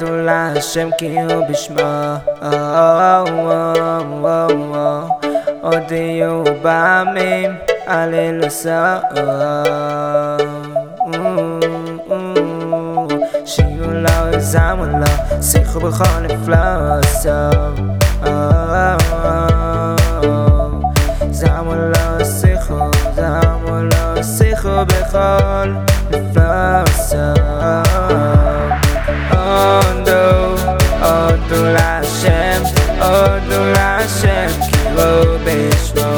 הודו להשם כי הוא בשמו, הודיעו בעמים הללו סוף, שירו לו יזמו לו שיחו בכל נפלא סוף, זמו לו שיחו בכל נפלא סוף. הודו להשם כי הוא בשמו,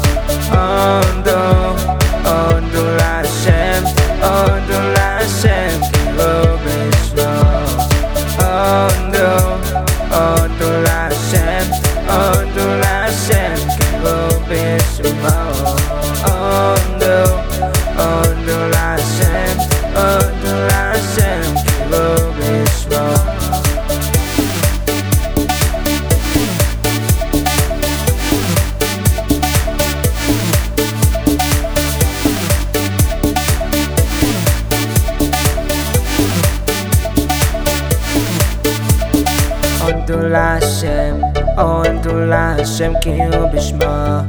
הודו להשם כי הוא בשמו, הודו להשם כי הוא בשמו, הודו להשם כי הוא בשמו. הודו להשם כי הוא בשמו,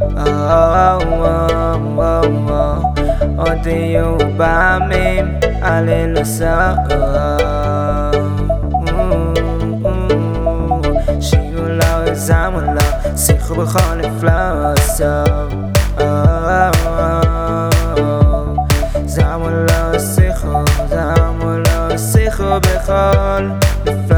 הודיעו בעמים הללו סוף, שירו לו יזמו לו שיחו בכל נפלא סוף, זמו לו שיחו בכל נפלא